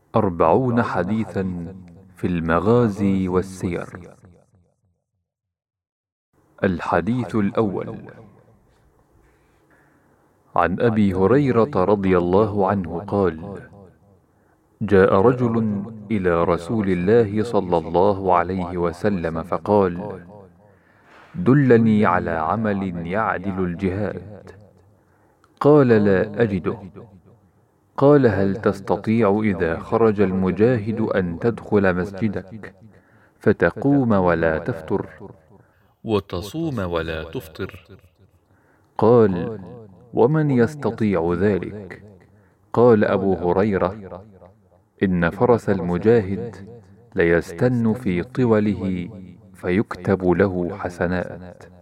40 حديثا في المغازي والسير. الحديث الأول: عن أبي هريرة رضي الله عنه قال: جاء رجل إلى رسول الله صلى الله عليه وسلم فقال: دلني على عمل يعدل الجهاد. قال: لا أجده. قال: هل تستطيع إذا خرج المجاهد أن تدخل مسجدك فتقوم ولا تفطر وتصوم ولا تفطر؟ قال: ومن يستطيع ذلك؟ قال أبو هريرة: إن فرس المجاهد ليستن في طوله فيكتب له حسنات.